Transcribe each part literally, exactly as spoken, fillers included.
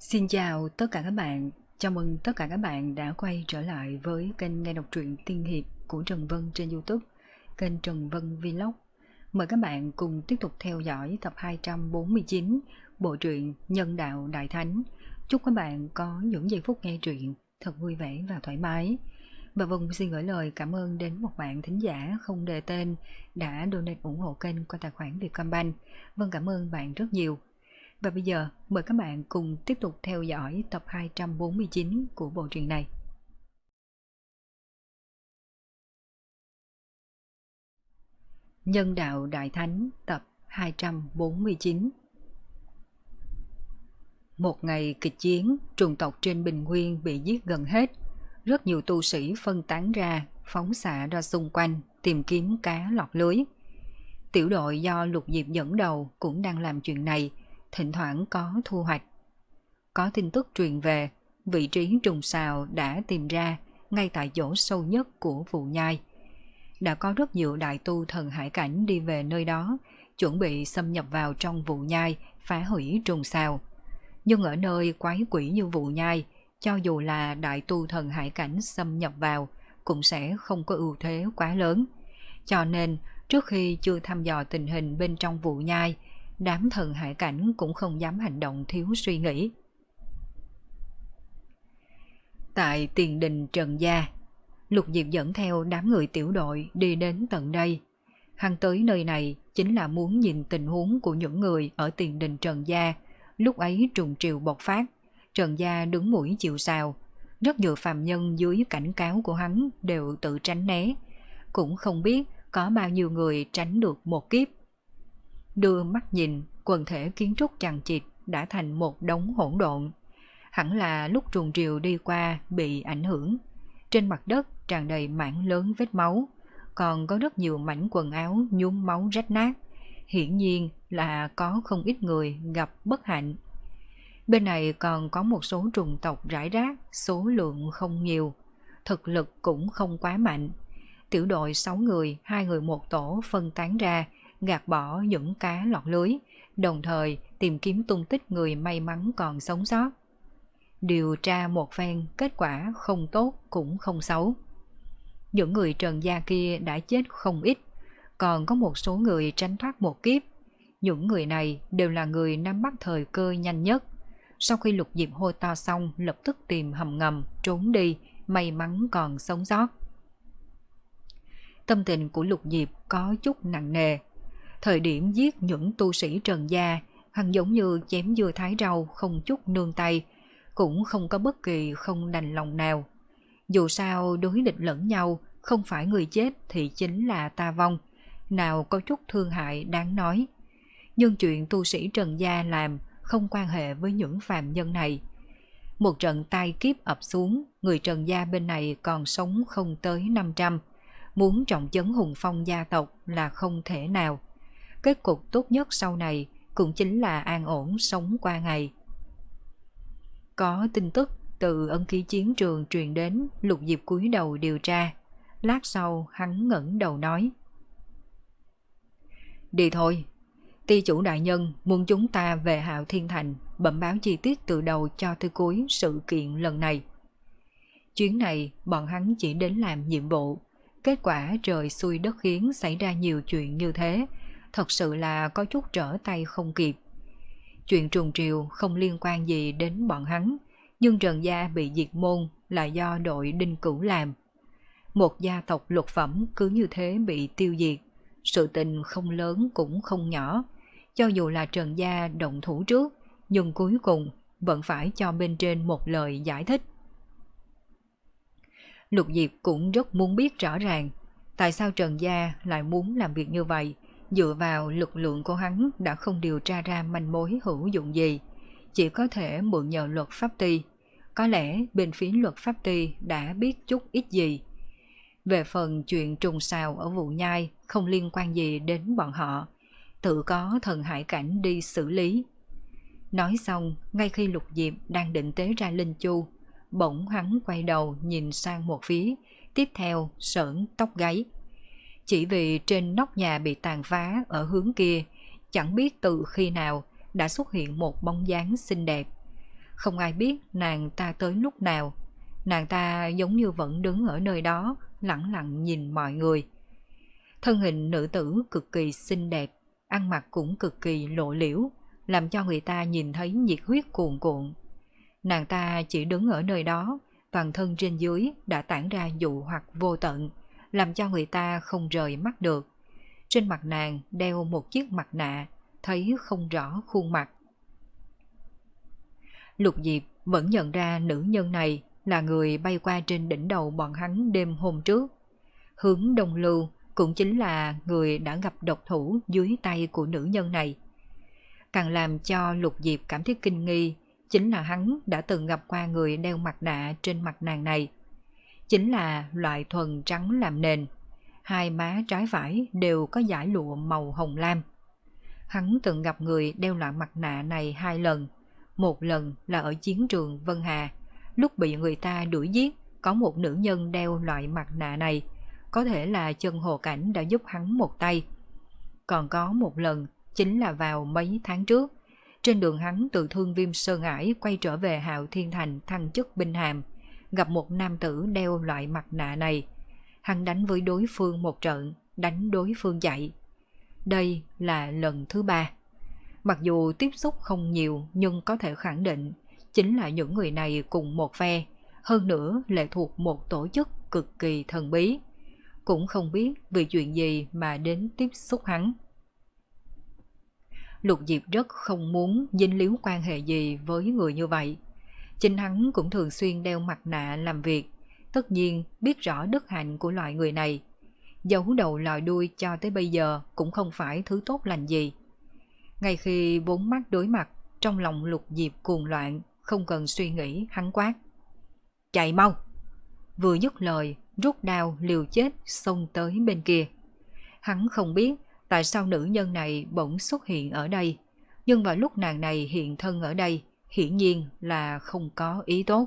Xin chào tất cả các bạn, chào mừng tất cả các bạn đã quay trở lại với kênh nghe đọc truyện tiên hiệp của Trần Vân trên YouTube, kênh Trần Vân Vlog. Mời các bạn cùng tiếp tục theo dõi tập hai trăm bốn mươi chín bộ truyện Nhân Đạo Đại Thánh. Chúc các bạn có những giây phút nghe truyện thật vui vẻ và thoải mái. Và Vân xin gửi lời cảm ơn đến một bạn thính giả không đề tên đã donate ủng hộ kênh qua tài khoản Vietcombank. Vân cảm ơn bạn rất nhiều. Và bây giờ mời các bạn cùng tiếp tục theo dõi tập hai trăm bốn mươi chín của bộ truyện này. Nhân Đạo Đại Thánh tập hai trăm bốn mươi chín. Một ngày kịch chiến, trùng tộc trên Bình Nguyên bị giết gần hết. Rất nhiều tu sĩ phân tán ra, phóng xạ ra xung quanh, tìm kiếm cá lọt lưới. Tiểu đội do Lục Diệp dẫn đầu cũng đang làm chuyện này, thỉnh thoảng có thu hoạch. Có tin tức truyền về, vị trí trùng sào đã tìm ra ngay tại chỗ sâu nhất của vụ nhai. Đã có rất nhiều đại tu thần hải cảnh đi về nơi đó, chuẩn bị xâm nhập vào trong vụ nhai, phá hủy trùng sào. Nhưng ở nơi quái quỷ như vụ nhai, cho dù là đại tu thần hải cảnh xâm nhập vào, cũng sẽ không có ưu thế quá lớn. Cho nên, trước khi chưa thăm dò tình hình bên trong vụ nhai, đám thần hải cảnh cũng không dám hành động thiếu suy nghĩ. Tại tiền đình Trần Gia, Lục Diệp dẫn theo đám người tiểu đội đi đến tận đây. Hắn tới nơi này chính là muốn nhìn tình huống của những người ở tiền đình Trần Gia. Lúc ấy trùng triều bộc phát, Trần Gia đứng mũi chịu sào. Rất nhiều phàm nhân dưới cảnh cáo của hắn đều tự tránh né. Cũng không biết có bao nhiêu người tránh được một kiếp. Đưa mắt nhìn, quần thể kiến trúc chằng chịt đã thành một đống hỗn độn. Hẳn là lúc trùng triều đi qua bị ảnh hưởng. Trên mặt đất tràn đầy mảng lớn vết máu, còn có rất nhiều mảnh quần áo nhuốm máu rách nát. Hiển nhiên là có không ít người gặp bất hạnh. Bên này còn có một số trùng tộc rải rác, số lượng không nhiều, thực lực cũng không quá mạnh. Tiểu đội sáu người, hai người một tổ phân tán ra, gạt bỏ những cá lọt lưới, đồng thời tìm kiếm tung tích người may mắn còn sống sót. Điều tra một phen, kết quả không tốt cũng không xấu. Những người Trần Gia kia đã chết không ít, còn có một số người tránh thoát một kiếp. Những người này đều là người nắm bắt thời cơ nhanh nhất. Sau khi Lục Diệp hô to xong, lập tức tìm hầm ngầm, trốn đi, may mắn còn sống sót. Tâm tình của Lục Diệp có chút nặng nề. Thời điểm giết những tu sĩ Trần Gia, hắn giống như chém dưa thái rau không chút nương tay, cũng không có bất kỳ không đành lòng nào. Dù sao đối địch lẫn nhau, không phải người chết thì chính là ta vong, nào có chút thương hại đáng nói. Nhưng chuyện tu sĩ Trần Gia làm không quan hệ với những phàm nhân này. Một trận tai kiếp ập xuống, người Trần Gia bên này còn sống không tới năm trăm. Muốn trọng chấn hùng phong gia tộc là không thể nào. Kết cục tốt nhất sau này cũng chính là an ổn sống qua ngày. Có tin tức từ ân ký chiến trường truyền đến, Lục Diệp cúi đầu điều tra. Lát sau hắn ngẩng đầu nói: Đi thôi, ty chủ đại nhân muốn chúng ta về Hạo Thiên Thành bẩm báo chi tiết từ đầu cho tới cuối sự kiện lần này. Chuyến này bọn hắn chỉ đến làm nhiệm vụ, kết quả trời xui đất khiến xảy ra nhiều chuyện như thế, thật sự là có chút trở tay không kịp. Chuyện trùng triều không liên quan gì đến bọn hắn, nhưng Trần Gia bị diệt môn là do đội Đinh Cửu làm. Một gia tộc lục phẩm cứ như thế bị tiêu diệt, sự tình không lớn cũng không nhỏ. Cho dù là Trần Gia động thủ trước, nhưng cuối cùng vẫn phải cho bên trên một lời giải thích. Lục Diệp cũng rất muốn biết rõ ràng tại sao Trần Gia lại muốn làm việc như vậy. Dựa vào lực lượng của hắn đã không điều tra ra manh mối hữu dụng gì, chỉ có thể mượn nhờ luật pháp ty. Có lẽ bên phía luật pháp ty đã biết chút ít gì. Về phần chuyện trùng sào ở vụ nhai không liên quan gì đến bọn họ, tự có thần hải cảnh đi xử lý. Nói xong, ngay khi Lục Diệp đang định tế ra linh chu, bỗng hắn quay đầu nhìn sang một phía, tiếp theo sởn tóc gáy. Chỉ vì trên nóc nhà bị tàn phá ở hướng kia, chẳng biết từ khi nào đã xuất hiện một bóng dáng xinh đẹp. Không ai biết nàng ta tới lúc nào. Nàng ta giống như vẫn đứng ở nơi đó, lẳng lặng nhìn mọi người. Thân hình nữ tử cực kỳ xinh đẹp, ăn mặc cũng cực kỳ lộ liễu, làm cho người ta nhìn thấy nhiệt huyết cuồn cuộn. Nàng ta chỉ đứng ở nơi đó, toàn thân trên dưới đã tản ra dụ hoặc vô tận, làm cho người ta không rời mắt được. Trên mặt nàng đeo một chiếc mặt nạ, thấy không rõ khuôn mặt. Lục Diệp vẫn nhận ra nữ nhân này là người bay qua trên đỉnh đầu bọn hắn đêm hôm trước. Hướng Đông Lưu cũng chính là người đã gặp độc thủ dưới tay của nữ nhân này. Càng làm cho Lục Diệp cảm thấy kinh nghi chính là hắn đã từng gặp qua người đeo mặt nạ trên mặt nàng này. Chính là loại thuần trắng làm nền, hai má trái phải đều có dải lụa màu hồng lam. Hắn từng gặp người đeo loại mặt nạ này hai lần. Một lần là ở chiến trường Vân Hà, lúc bị người ta đuổi giết, có một nữ nhân đeo loại mặt nạ này, có thể là Chân Hồ Cảnh đã giúp hắn một tay. Còn có một lần chính là vào mấy tháng trước, trên đường hắn từ Thương Viêm Sơn Ải quay trở về Hạo Thiên Thành thăng chức binh hàm, gặp một nam tử đeo loại mặt nạ này. Hắn đánh với đối phương một trận, đánh đối phương chạy. Đây là lần thứ ba. Mặc dù tiếp xúc không nhiều nhưng có thể khẳng định chính là những người này cùng một phe, hơn nữa lệ thuộc một tổ chức cực kỳ thần bí. Cũng không biết vì chuyện gì mà đến tiếp xúc hắn. Lục Diệp rất không muốn dính líu quan hệ gì với người như vậy. Chính hắn cũng thường xuyên đeo mặt nạ làm việc, tất nhiên biết rõ đức hạnh của loại người này. Giấu đầu lòi đuôi cho tới bây giờ cũng không phải thứ tốt lành gì. Ngay khi bốn mắt đối mặt, trong lòng Lục Diệp cuồng loạn, không cần suy nghĩ, hắn quát: chạy mau! Vừa dứt lời, rút đao liều chết xông tới bên kia. Hắn không biết tại sao nữ nhân này bỗng xuất hiện ở đây, nhưng vào lúc nàng này hiện thân ở đây, hiển nhiên là không có ý tốt.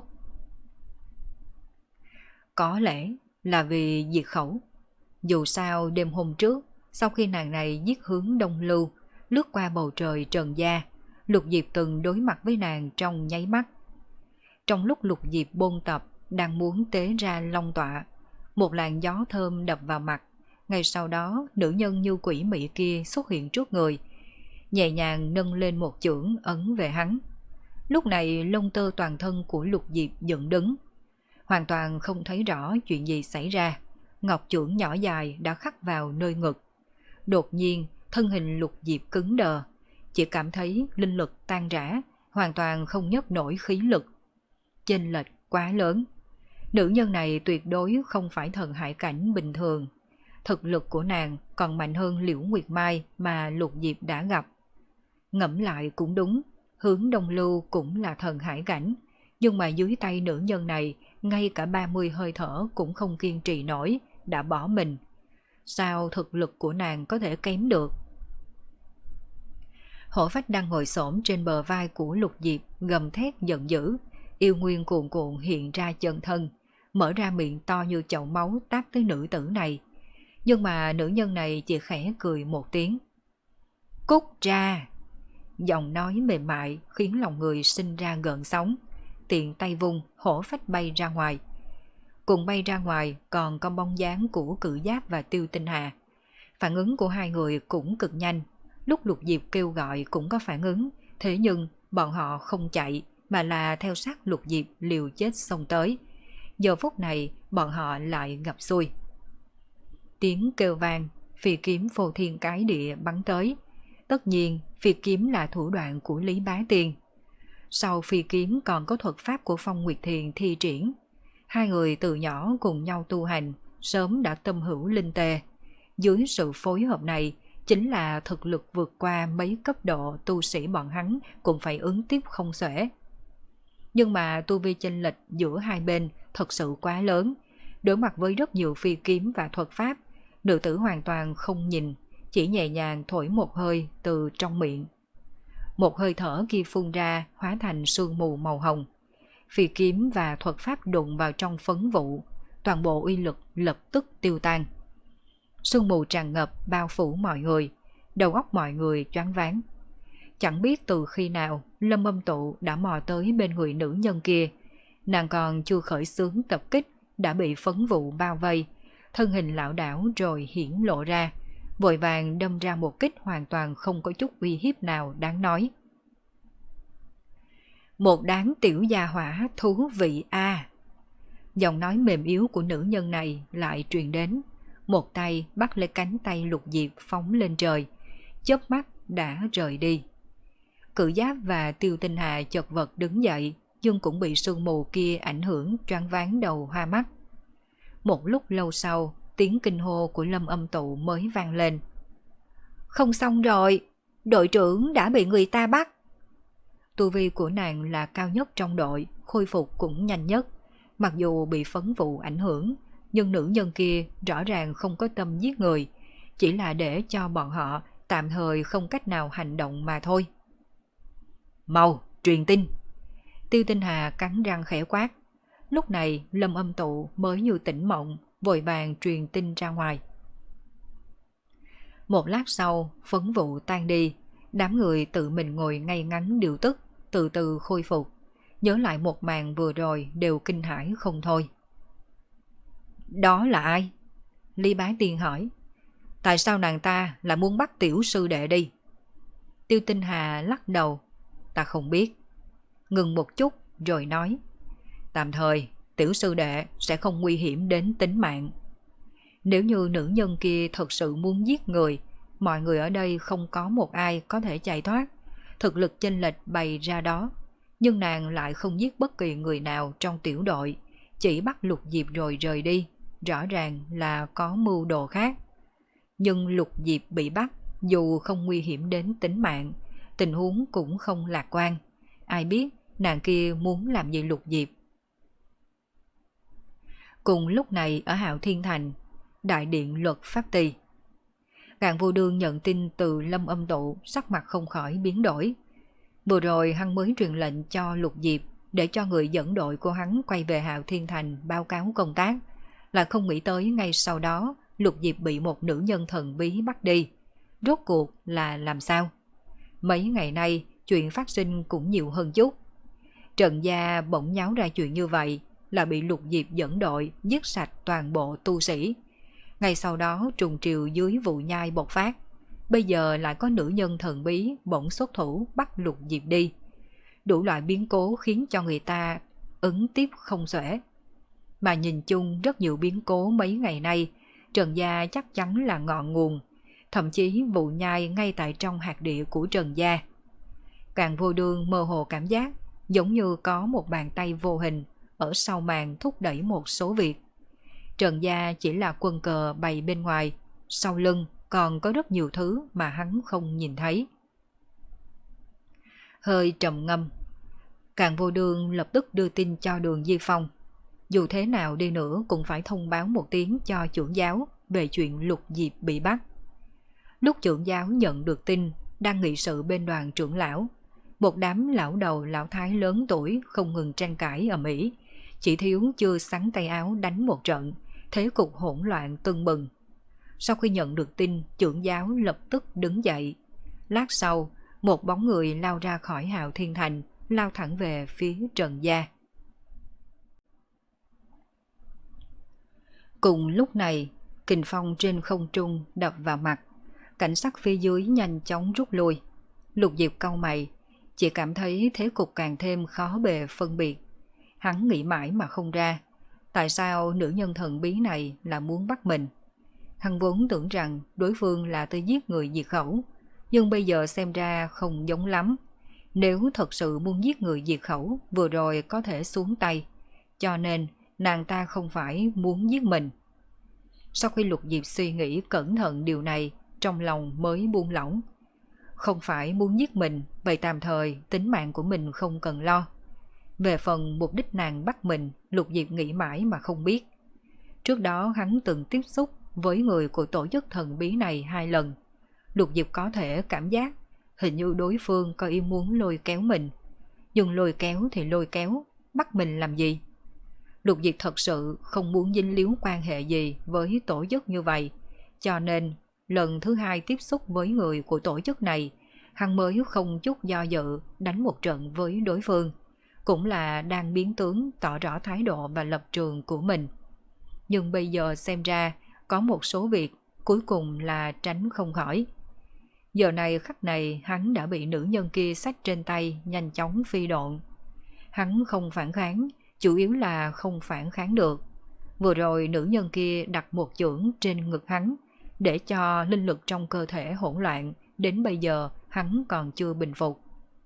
Có lẽ là vì diệt khẩu. Dù sao đêm hôm trước, sau khi nàng này giết Hướng Đông Lưu, lướt qua bầu trời trần gia, Lục Diệp từng đối mặt với nàng trong nháy mắt. Trong lúc Lục Diệp bôn tập, đang muốn tế ra long tọa, một làn gió thơm đập vào mặt. Ngay sau đó, nữ nhân như quỷ mị kia xuất hiện trước người, nhẹ nhàng nâng lên một chưởng ấn về hắn. Lúc này lông tơ toàn thân của Lục Diệp dựng đứng, hoàn toàn không thấy rõ chuyện gì xảy ra. Ngọc chưởng nhỏ dài đã khắc vào nơi ngực. Đột nhiên, thân hình Lục Diệp cứng đờ, chỉ cảm thấy linh lực tan rã, hoàn toàn không nhấc nổi khí lực. Chênh lệch quá lớn. Nữ nhân này tuyệt đối không phải thần hải cảnh bình thường. Thực lực của nàng còn mạnh hơn Liễu Nguyệt Mai mà Lục Diệp đã gặp. Ngẫm lại cũng đúng, Hướng Đông Lưu cũng là thần hải cảnh, nhưng mà dưới tay nữ nhân này, ngay cả ba mươi hơi thở cũng không kiên trì nổi, đã bỏ mình. Sao thực lực của nàng có thể kém được? Hổ Phách đang ngồi xổm trên bờ vai của Lục Diệp, gầm thét giận dữ, yêu nguyên cuồn cuộn hiện ra chân thân, mở ra miệng to như chậu máu táp tới nữ tử này. Nhưng mà nữ nhân này chỉ khẽ cười một tiếng. Cút ra! Giọng nói mềm mại khiến lòng người sinh ra gợn sóng. Tiện tay vung, hổ phách bay ra ngoài. Cùng bay ra ngoài còn có bóng dáng của Cự Giáp và Tiêu Tinh Hà. Phản ứng của hai người cũng cực nhanh. Lúc Lục Diệp kêu gọi cũng có phản ứng, thế nhưng bọn họ không chạy mà là theo sát Lục Diệp liều chết xông tới. Giờ phút này bọn họ lại gặp xui. Tiếng kêu vang, phi kiếm phô thiên cái địa bắn tới. Tất nhiên phi kiếm là thủ đoạn của Lý Bá Tiên. Sau phi kiếm còn có thuật pháp của Phong Nguyệt Thiền thi triển. Hai người từ nhỏ cùng nhau tu hành, sớm đã tâm hữu linh tê. Dưới sự phối hợp này, chính là thực lực vượt qua mấy cấp độ tu sĩ bọn hắn cũng phải ứng tiếp không xuể. Nhưng mà tu vi chênh lệch giữa hai bên thật sự quá lớn. Đối mặt với rất nhiều phi kiếm và thuật pháp, nữ tử hoàn toàn không nhìn, chỉ nhẹ nhàng thổi một hơi từ trong miệng. Một hơi thở kia phun ra hóa thành sương mù màu hồng. Phi kiếm và thuật pháp đụng vào trong phấn vụ, toàn bộ uy lực lập tức tiêu tan. Sương mù tràn ngập bao phủ mọi người, đầu óc mọi người choáng váng. Chẳng biết từ khi nào Lâm Âm Tụ đã mò tới bên người nữ nhân kia. Nàng còn chưa khởi xướng tập kích đã bị phấn vụ bao vây, thân hình lão đảo rồi hiển lộ ra, vội vàng đâm ra một kích hoàn toàn không có chút uy hiếp nào đáng nói. Một đám tiểu gia hỏa thú vị a. Giọng nói mềm yếu của nữ nhân này lại truyền đến, một tay bắt lấy cánh tay Lục Diệp phóng lên trời, chớp mắt đã rời đi. Cự Giáp và Tiêu Tinh Hà chật vật đứng dậy, nhưng cũng bị sương mù kia ảnh hưởng choáng váng đầu hoa mắt. Một lúc lâu sau, tiếng kinh hô của Lâm Âm Tụ mới vang lên. Không xong rồi, đội trưởng đã bị người ta bắt. Tu vi của nàng là cao nhất trong đội, khôi phục cũng nhanh nhất. Mặc dù bị phấn vụ ảnh hưởng, nhưng nữ nhân kia rõ ràng không có tâm giết người, chỉ là để cho bọn họ tạm thời không cách nào hành động mà thôi. Mau, truyền tin. Tiêu Tinh Hà cắn răng khẽ quát. Lúc này Lâm Âm Tụ mới như tỉnh mộng, vội vàng truyền tin ra ngoài. Một lát sau, phấn vụ tan đi, đám người tự mình ngồi ngay ngắn điều tức, từ từ khôi phục. Nhớ lại một màn vừa rồi đều kinh hãi không thôi. Đó là ai? Lý Bá Tiên hỏi. Tại sao nàng ta lại muốn bắt tiểu sư đệ đi? Tiêu Tinh Hà lắc đầu. Ta không biết. Ngừng một chút rồi nói. Tạm thời tiểu sư đệ sẽ không nguy hiểm đến tính mạng. Nếu như nữ nhân kia thật sự muốn giết người, mọi người ở đây không có một ai có thể chạy thoát. Thực lực chênh lệch bày ra đó. Nhưng nàng lại không giết bất kỳ người nào trong tiểu đội, chỉ bắt Lục Diệp rồi rời đi, rõ ràng là có mưu đồ khác. Nhưng Lục Diệp bị bắt, dù không nguy hiểm đến tính mạng, tình huống cũng không lạc quan. Ai biết nàng kia muốn làm gì Lục Diệp. Cùng lúc này ở Hạo Thiên Thành, đại điện luật pháp tỳ, Càn Vô Đương nhận tin từ Lâm Âm Tụ, sắc mặt không khỏi biến đổi. Vừa rồi hắn mới truyền lệnh cho Lục Diệp để cho người dẫn đội của hắn quay về Hạo Thiên Thành báo cáo công tác, là không nghĩ tới ngay sau đó Lục Diệp bị một nữ nhân thần bí bắt đi. Rốt cuộc là làm sao? Mấy ngày nay chuyện phát sinh cũng nhiều hơn chút. Trần gia bỗng nháo ra chuyện như vậy là bị Lục Diệp dẫn đội giết sạch toàn bộ tu sĩ. Ngay sau đó trùng triều dưới vụ nhai bộc phát. Bây giờ lại có nữ nhân thần bí bỗng xuất thủ bắt Lục Diệp đi. Đủ loại biến cố khiến cho người ta ứng tiếp không xuể. Mà nhìn chung rất nhiều biến cố mấy ngày nay, Trần gia chắc chắn là ngọn nguồn. Thậm chí vụ nhai ngay tại trong hạt địa của Trần gia. Càn Vô Đương mơ hồ cảm giác giống như có một bàn tay vô hình ở sau màn thúc đẩy một số việc. Trần gia chỉ là quân cờ bày bên ngoài, sau lưng còn có rất nhiều thứ mà hắn không nhìn thấy. Hơi trầm ngâm, Càn Vô Đương lập tức đưa tin cho Đường Di Phong. Dù thế nào đi nữa cũng phải thông báo một tiếng cho trưởng giáo về chuyện Lục Diệp bị bắt. Lúc trưởng giáo nhận được tin, đang nghị sự bên đoàn trưởng lão, một đám lão đầu lão thái lớn tuổi không ngừng tranh cãi ầm ĩ, chỉ thiếu chưa xắn tay áo đánh một trận, thế cục hỗn loạn tưng bừng. Sau khi nhận được tin, trưởng giáo lập tức đứng dậy. Lát sau, một bóng người lao ra khỏi Hạo Thiên Thành, lao thẳng về phía Trần gia. Cùng lúc này, kình phong trên không trung đập vào mặt, cảnh sắc phía dưới nhanh chóng rút lui. Lục Diệp cau mày, chỉ cảm thấy thế cục càng thêm khó bề phân biệt. Hắn nghĩ mãi mà không ra, tại sao nữ nhân thần bí này là muốn bắt mình. Hắn vốn tưởng rằng đối phương là tới giết người diệt khẩu, nhưng bây giờ xem ra không giống lắm. Nếu thật sự muốn giết người diệt khẩu, vừa rồi có thể xuống tay, cho nên nàng ta không phải muốn giết mình. Sau khi Lục Diệp suy nghĩ cẩn thận điều này, trong lòng mới buông lỏng. Không phải muốn giết mình, vậy tạm thời tính mạng của mình không cần lo. Về phần mục đích nàng bắt mình, Lục Diệp nghĩ mãi mà không biết. Trước đó hắn từng tiếp xúc với người của tổ chức thần bí này hai lần. Lục Diệp có thể cảm giác hình như đối phương có ý muốn lôi kéo mình. Nhưng lôi kéo thì lôi kéo, bắt mình làm gì? Lục Diệp thật sự không muốn dính líu quan hệ gì với tổ chức như vậy, cho nên lần thứ hai tiếp xúc với người của tổ chức này, hắn mới không chút do dự đánh một trận với đối phương, cũng là đang biến tướng tỏ rõ thái độ và lập trường của mình. Nhưng bây giờ xem ra có một số việc cuối cùng là tránh không khỏi. Giờ này khắc này hắn đã bị nữ nhân kia xách trên tay nhanh chóng phi độn. Hắn không phản kháng, chủ yếu là không phản kháng được. Vừa rồi nữ nhân kia đặt một chưởng trên ngực hắn, để cho linh lực trong cơ thể hỗn loạn, đến bây giờ hắn còn chưa bình phục.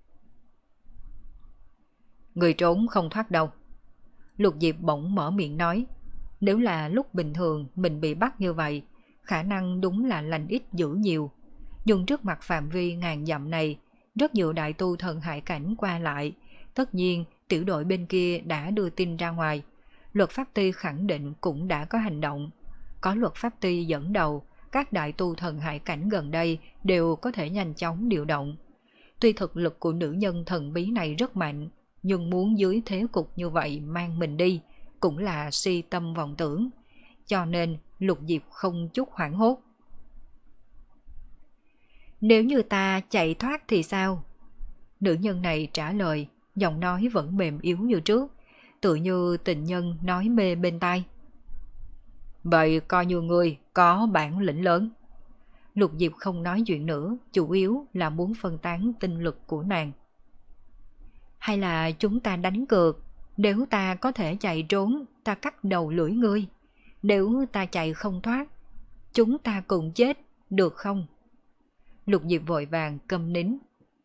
Người trốn không thoát đâu. Lục Diệp bỗng mở miệng nói, nếu là lúc bình thường mình bị bắt như vậy, khả năng đúng là lành ít dữ nhiều. Nhưng trước mặt phạm vi ngàn dặm này, rất nhiều đại tu thần hải cảnh qua lại. Tất nhiên tiểu đội bên kia đã đưa tin ra ngoài, luật pháp ty khẳng định cũng đã có hành động. Có luật pháp ty dẫn đầu, các đại tu thần hải cảnh gần đây đều có thể nhanh chóng điều động. Tuy thực lực của nữ nhân thần bí này rất mạnh, nhưng muốn dưới thế cục như vậy mang mình đi cũng là si tâm vọng tưởng. Cho nên Lục Diệp không chút hoảng hốt. Nếu như ta chạy thoát thì sao? Nữ nhân này trả lời, giọng nói vẫn mềm yếu như trước, tự như tình nhân nói mê bên tai. Vậy coi như ngươi có bản lĩnh lớn. Lục Diệp không nói chuyện nữa, chủ yếu là muốn phân tán tinh lực của nàng. Hay là chúng ta đánh cược, nếu ta có thể chạy trốn, ta cắt đầu lưỡi ngươi. Nếu ta chạy không thoát, chúng ta cùng chết, được không? Lục Diệp vội vàng câm nín.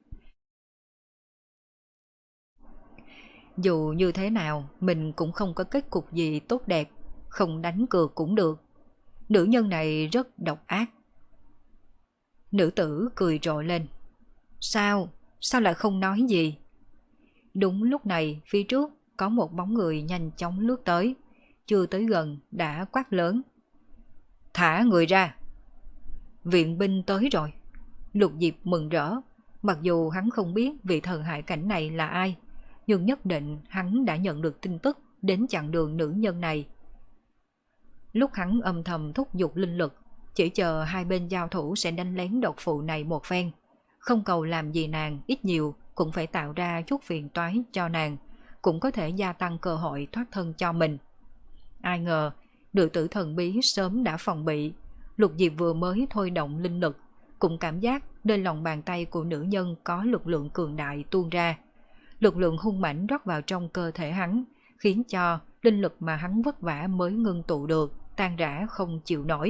Dù như thế nào, mình cũng không có kết cục gì tốt đẹp, không đánh cược cũng được. Nữ nhân này rất độc ác. Nữ tử cười rộ lên. Sao? Sao lại không nói gì? Đúng lúc này, phía trước có một bóng người nhanh chóng lướt tới. Chưa tới gần, đã quát lớn. Thả người ra! Viện binh tới rồi. Lục Diệp mừng rỡ. Mặc dù hắn không biết vị thần hải cảnh này là ai, nhưng nhất định hắn đã nhận được tin tức đến chặn đường nữ nhân này. Lúc hắn âm thầm thúc giục linh lực, chỉ chờ hai bên giao thủ sẽ đánh lén độc phụ này một phen. Không cầu làm gì nàng, ít nhiều cũng phải tạo ra chút phiền toái cho nàng, cũng có thể gia tăng cơ hội thoát thân cho mình. Ai ngờ, nữ tử thần bí sớm đã phòng bị. Lục Diệp vừa mới thôi động linh lực, cũng cảm giác nơi lòng bàn tay của nữ nhân có lực lượng cường đại tuôn ra. Lực lượng hung mãnh rót vào trong cơ thể hắn, khiến cho linh lực mà hắn vất vả mới ngưng tụ được tan rã không chịu nổi.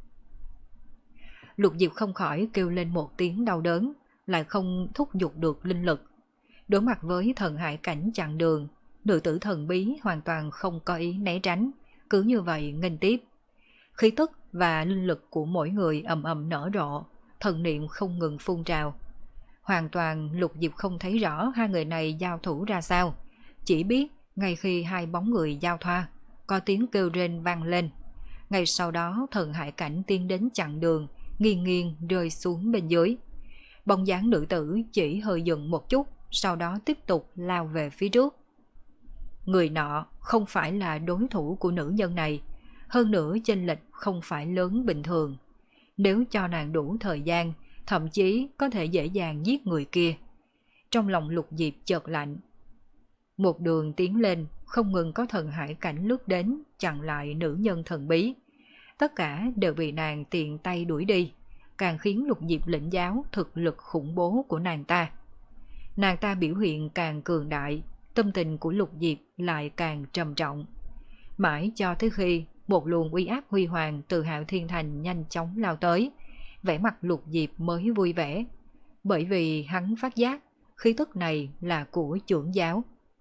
Lục Diệp không khỏi kêu lên một tiếng đau đớn, lại không thúc giục được linh lực. Đối mặt với thần hải cảnh chặn đường, nữ tử thần bí hoàn toàn không có ý né tránh, cứ như vậy nghênh tiếp. Khí tức và linh lực của mỗi người ầm ầm nở rộ, thần niệm không ngừng phun trào. Hoàn toàn Lục Diệp không thấy rõ hai người này giao thủ ra sao, chỉ biết ngay khi hai bóng người giao thoa, có tiếng kêu rên vang lên. Ngay sau đó thần hải cảnh tiến đến chặn đường, nghiêng nghiêng rơi xuống bên dưới. Bóng dáng nữ tử chỉ hơi dừng một chút, sau đó tiếp tục lao về phía trước. Người nọ không phải là đối thủ của nữ nhân này, hơn nữa chênh lệch không phải lớn bình thường. Nếu cho nàng đủ thời gian, thậm chí có thể dễ dàng giết người kia. Trong lòng Lục Diệp chợt lạnh. Một đường tiến lên, không ngừng có thần hải cảnh lướt đến chặn lại nữ nhân thần bí. Tất cả đều bị nàng tiện tay đuổi đi, càng khiến Lục Diệp lĩnh giáo thực lực khủng bố của nàng ta. Nàng ta biểu hiện càng cường đại, tâm tình của Lục Diệp lại càng trầm trọng. Mãi cho tới khi một luồng uy áp huy hoàng từ Hạo Thiên Thành nhanh chóng lao tới, vẻ mặt Lục Diệp mới vui vẻ, bởi vì hắn phát giác khí tức này là của trưởng giáo.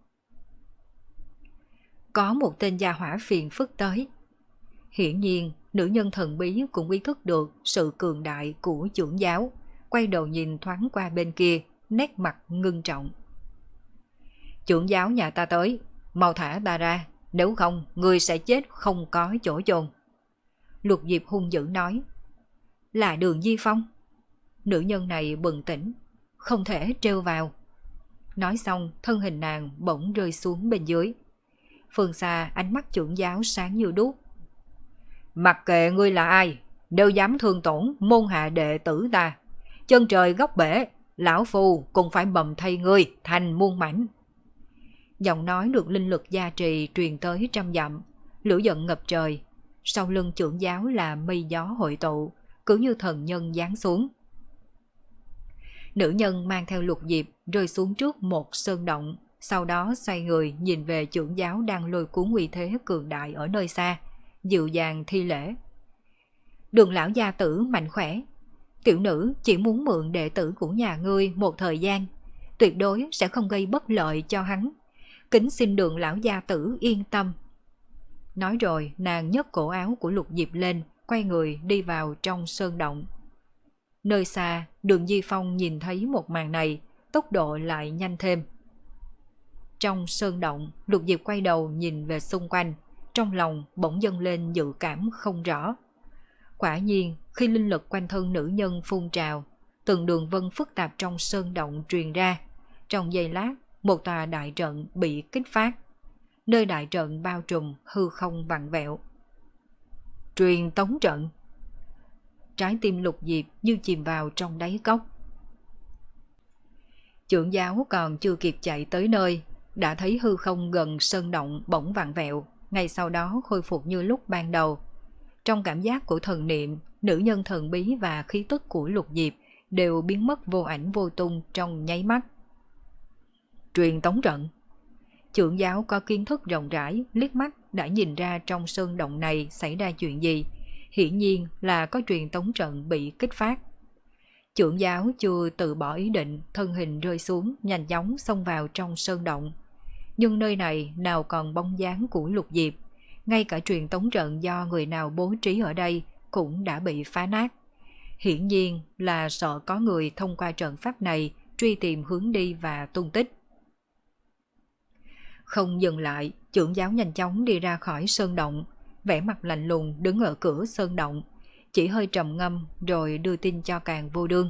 Có một tên gia hỏa phiền phức tới. Hiển nhiên, nữ nhân thần bí cũng ý thức được sự cường đại của trưởng giáo, quay đầu nhìn thoáng qua bên kia, nét mặt ngưng trọng. Trưởng giáo nhà ta tới, mau thả ta ra, nếu không ngươi sẽ chết không có chỗ chôn. Lục Diệp hung dữ nói. Là Đường Di Phong. Nữ nhân này bừng tỉnh, không thể trêu vào. Nói xong, thân hình nàng bỗng rơi xuống bên dưới. Phương xa ánh mắt trưởng giáo sáng như đuốc. Mặc kệ ngươi là ai, đều dám thương tổn môn hạ đệ tử ta, chân trời góc bể, lão phu cũng phải bầm thay ngươi thành muôn mảnh. Giọng nói được linh lực gia trì truyền tới trăm dặm, lửa giận ngập trời. Sau lưng trưởng giáo là mây gió hội tụ, cứ như thần nhân giáng xuống. Nữ nhân mang theo Lục Diệp rơi xuống trước một sơn động, sau đó xoay người nhìn về trưởng giáo đang lôi cuốn uy thế cường đại ở nơi xa, dịu dàng thi lễ. Đường lão gia tử mạnh khỏe, tiểu nữ chỉ muốn mượn đệ tử của nhà ngươi một thời gian, tuyệt đối sẽ không gây bất lợi cho hắn. Kính xin Đường lão gia tử yên tâm. Nói rồi nàng nhấc cổ áo của Lục Diệp lên, quay người đi vào trong sơn động. Nơi xa, Đường Di Phong nhìn thấy một màn này, tốc độ lại nhanh thêm. Trong sơn động, Lục Diệp quay đầu nhìn về xung quanh, trong lòng bỗng dâng lên dự cảm không rõ. Quả nhiên, khi linh lực quanh thân nữ nhân phun trào, từng đường vân phức tạp trong sơn động truyền ra. Trong giây lát, một tòa đại trận bị kích phát. Nơi đại trận bao trùm hư không vặn vẹo. Truyền tống trận. Trái tim Lục Diệp như chìm vào trong đáy cốc. Trưởng giáo còn chưa kịp chạy tới nơi, đã thấy hư không gần sơn động bỗng vặn vẹo, ngay sau đó khôi phục như lúc ban đầu. Trong cảm giác của thần niệm, nữ nhân thần bí và khí tức của Lục Diệp đều biến mất vô ảnh vô tung trong nháy mắt. Truyền tống trận. Trưởng giáo có kiến thức rộng rãi, liếc mắt đã nhìn ra trong sơn động này xảy ra chuyện gì. Hiển nhiên là có truyền tống trận bị kích phát. Trưởng giáo chưa từ bỏ ý định, thân hình rơi xuống, nhanh chóng xông vào trong sơn động. Nhưng nơi này nào còn bóng dáng của Lục Diệp, ngay cả truyền tống trận do người nào bố trí ở đây cũng đã bị phá nát. Hiển nhiên là sợ có người thông qua trận pháp này truy tìm hướng đi và tung tích. Không dừng lại, trưởng giáo nhanh chóng đi ra khỏi sơn động, vẻ mặt lạnh lùng đứng ở cửa sơn động, chỉ hơi trầm ngâm rồi đưa tin cho Càn Vô Đương.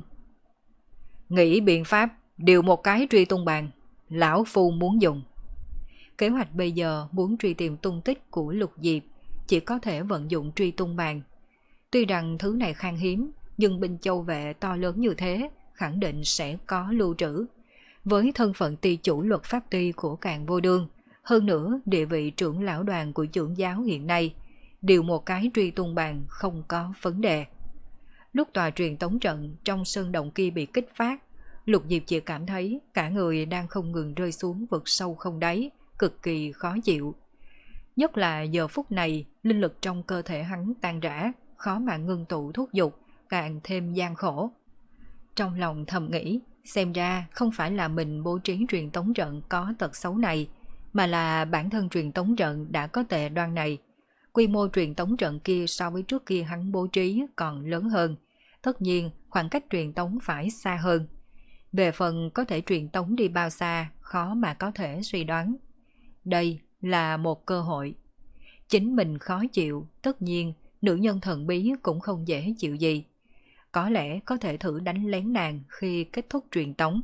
Nghĩ biện pháp, điều một cái truy tung bàn, lão phu muốn dùng. Kế hoạch bây giờ muốn truy tìm tung tích của Lục Diệp, chỉ có thể vận dụng truy tung bàn. Tuy rằng thứ này khan hiếm, nhưng binh châu vệ to lớn như thế, khẳng định sẽ có lưu trữ. Với thân phận ty chủ luật pháp ty của Càn Vô Đương, hơn nữa địa vị trưởng lão đoàn của trưởng giáo hiện nay, điều một cái truy tung bàn không có vấn đề. Lúc tòa truyền tống trận trong sơn động kia bị kích phát, Lục Diệp chỉ cảm thấy cả người đang không ngừng rơi xuống vực sâu không đáy, cực kỳ khó chịu. Nhất là giờ phút này, linh lực trong cơ thể hắn tan rã, khó mà ngưng tụ thúc dục, càng thêm gian khổ. Trong lòng thầm nghĩ, xem ra không phải là mình bố trí truyền tống trận có tật xấu này, mà là bản thân truyền tống trận đã có tệ đoan này. Quy mô truyền tống trận kia so với trước kia hắn bố trí còn lớn hơn, tất nhiên khoảng cách truyền tống phải xa hơn. Về phần có thể truyền tống đi bao xa, khó mà có thể suy đoán. Đây là một cơ hội. Chính mình khó chịu, tất nhiên nữ nhân thần bí cũng không dễ chịu gì. Có lẽ có thể thử đánh lén nàng khi kết thúc truyền tống.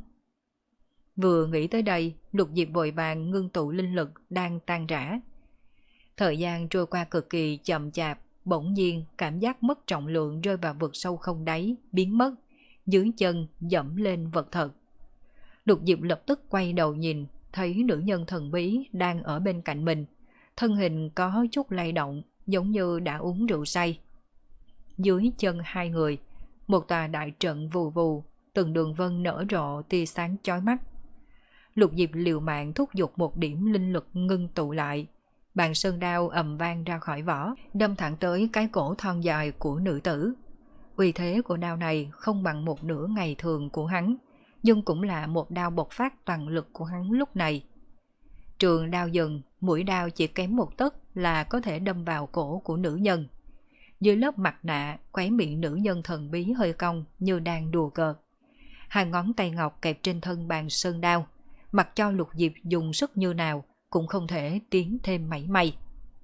Vừa nghĩ tới đây, Lục Diệp vội vàng ngưng tụ linh lực đang tan rã. Thời gian trôi qua cực kỳ chậm chạp, bỗng nhiên cảm giác mất trọng lượng rơi vào vực sâu không đáy, biến mất, dưới chân dẫm lên vật thật. Lục Diệp lập tức quay đầu nhìn, thấy nữ nhân thần bí đang ở bên cạnh mình, thân hình có chút lay động, giống như đã uống rượu say. Dưới chân hai người, một tòa đại trận vù vù, từng đường vân nở rộ tia sáng chói mắt. Lục Diệp liều mạng thúc giục một điểm linh lực ngưng tụ lại, bàn sơn đao ầm vang ra khỏi vỏ, đâm thẳng tới cái cổ thon dài của nữ tử. Uy thế của đao này không bằng một nửa ngày thường của hắn, nhưng cũng là một đao bộc phát toàn lực của hắn lúc này. Trường đao dừng, mũi đao chỉ kém một tấc là có thể đâm vào cổ của nữ nhân. Dưới lớp mặt nạ, khóe miệng nữ nhân thần bí hơi cong như đang đùa cợt. Hai ngón tay ngọc kẹp trên thân bàn sơn đao, mặc cho Lục Diệp dùng sức như nào cũng không thể tiến thêm mảy may.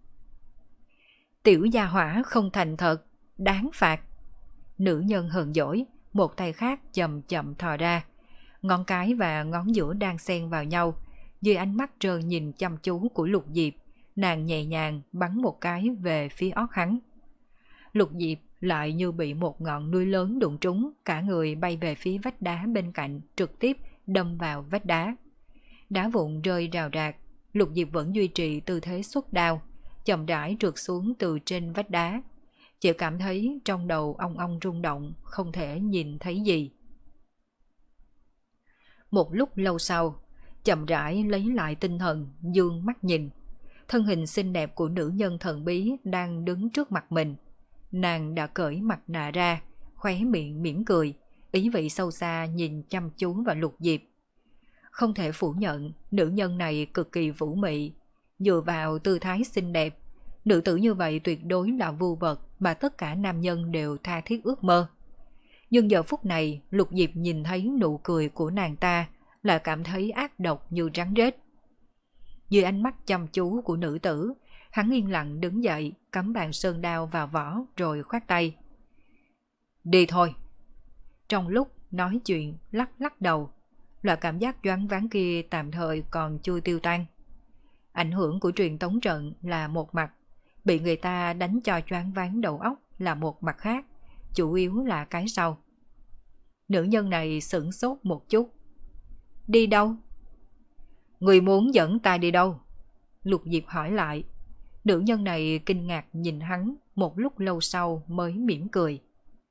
Tiểu gia hỏa không thành thật, đáng phạt. Nữ nhân hờn dỗi, một tay khác chậm chậm thò ra, ngón cái và ngón giữa đang xen vào nhau. Dưới ánh mắt trơ nhìn chăm chú của Lục Diệp, nàng nhẹ nhàng bắn một cái về phía ót hắn. Lục Diệp lại như bị một ngọn núi lớn đụng trúng, cả người bay về phía vách đá bên cạnh, trực tiếp đâm vào vách đá. Đá vụn rơi rào rạc, Lục Diệp vẫn duy trì tư thế xuất đao, chậm rãi trượt xuống từ trên vách đá. Chỉ cảm thấy trong đầu ong ong rung động, không thể nhìn thấy gì. Một lúc lâu sau, chậm rãi lấy lại tinh thần, dương mắt nhìn. Thân hình xinh đẹp của nữ nhân thần bí đang đứng trước mặt mình. Nàng đã cởi mặt nạ ra, khóe miệng mỉm cười, ý vị sâu xa nhìn chăm chú vào Lục Diệp. Không thể phủ nhận, nữ nhân này cực kỳ vũ mị. Dựa vào tư thái xinh đẹp, nữ tử như vậy tuyệt đối là vưu vật mà tất cả nam nhân đều tha thiết ước mơ. Nhưng giờ phút này, Lục Diệp nhìn thấy nụ cười của nàng ta là cảm thấy ác độc như rắn rết. Dưới ánh mắt chăm chú của nữ tử, hắn yên lặng đứng dậy, cắm bàn sơn đao vào vỏ rồi khoát tay. Đi thôi. Trong lúc nói chuyện, lắc lắc đầu, loại cảm giác choáng váng kia tạm thời còn chưa tiêu tan. Ảnh hưởng của truyền tống trận là một mặt, bị người ta đánh cho choáng váng đầu óc là một mặt khác, chủ yếu là cái sau. Nữ nhân này sửng sốt một chút. Đi đâu? Người muốn dẫn ta đi đâu? Lục Diệp hỏi lại. Nữ nhân này kinh ngạc nhìn hắn, một lúc lâu sau mới mỉm cười.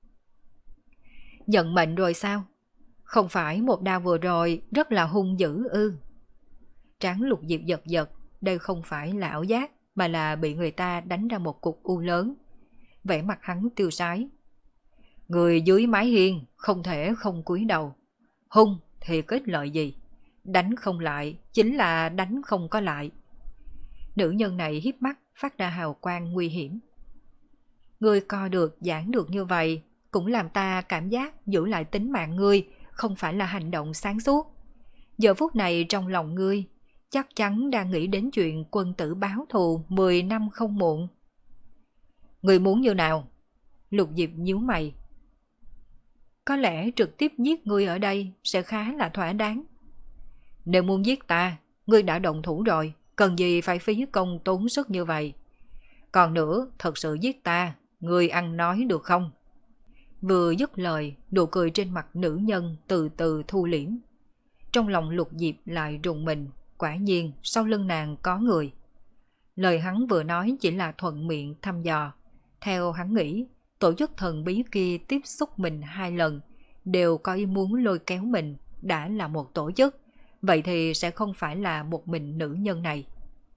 Nhận mệnh rồi sao? Không phải một đao vừa rồi rất là hung dữ ư? Trán Lục Diệp giật giật, đây không phải là ảo giác, mà là bị người ta đánh ra một cục u lớn. Vẻ mặt hắn tiêu sái. Người dưới mái hiên không thể không cúi đầu. Hung thì có ích lợi gì? Đánh không lại chính là đánh không có lại. Nữ nhân này híp mắt phát ra hào quang nguy hiểm. Ngươi coi được giảng được như vậy cũng làm ta cảm giác giữ lại tính mạng ngươi không phải là hành động sáng suốt. Giờ phút này trong lòng ngươi chắc chắn đang nghĩ đến chuyện quân tử báo thù mười năm không muộn. Ngươi muốn như nào? Lục Diệp nhíu mày. Có lẽ trực tiếp giết ngươi ở đây sẽ khá là thỏa đáng. Nếu muốn giết ta, ngươi đã động thủ rồi, cần gì phải phí công tốn sức như vậy? Còn nữa, thật sự giết ta, ngươi ăn nói được không? Vừa dứt lời, nụ cười trên mặt nữ nhân từ từ thu liễm. Trong lòng Lục Diệp lại rùng mình, quả nhiên sau lưng nàng có người. Lời hắn vừa nói chỉ là thuận miệng thăm dò. Theo hắn nghĩ, tổ chức thần bí kia tiếp xúc mình hai lần, đều có ý muốn lôi kéo mình, đã là một tổ chức, vậy thì sẽ không phải là một mình nữ nhân này.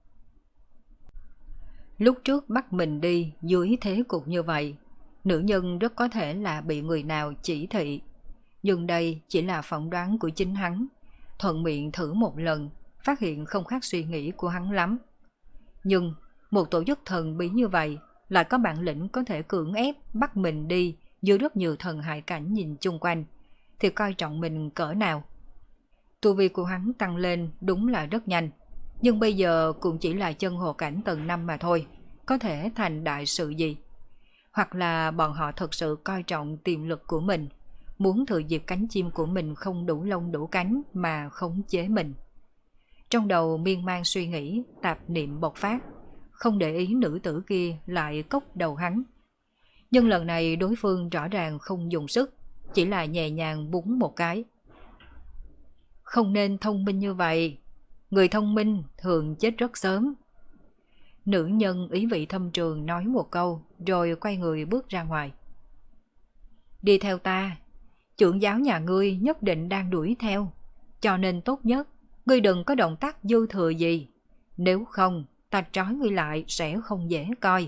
Lúc trước bắt mình đi dưới thế cục như vậy, nữ nhân rất có thể là bị người nào chỉ thị. Nhưng đây chỉ là phỏng đoán của chính hắn, thuận miệng thử một lần, phát hiện không khác suy nghĩ của hắn lắm. Nhưng một tổ chức thần bí như vậy lại có bản lĩnh có thể cưỡng ép bắt mình đi dưới rất nhiều thần hại cảnh nhìn chung quanh, thì coi trọng mình cỡ nào. Tu vi của hắn tăng lên đúng là rất nhanh, nhưng bây giờ cũng chỉ là chân hồ cảnh tầng năm mà thôi, có thể thành đại sự gì? Hoặc là bọn họ thật sự coi trọng tiềm lực của mình, muốn thừa dịp cánh chim của mình không đủ lông đủ cánh mà khống chế mình. Trong đầu miên man suy nghĩ, tạp niệm bộc phát, không để ý nữ tử kia lại cốc đầu hắn. Nhưng lần này đối phương rõ ràng không dùng sức, chỉ là nhẹ nhàng búng một cái. Không nên thông minh như vậy, người thông minh thường chết rất sớm. Nữ nhân ý vị thâm trường nói một câu, rồi quay người bước ra ngoài. Đi theo ta, trưởng giáo nhà ngươi nhất định đang đuổi theo, cho nên tốt nhất ngươi đừng có động tác dư thừa gì, nếu không ta trói ngươi lại sẽ không dễ coi.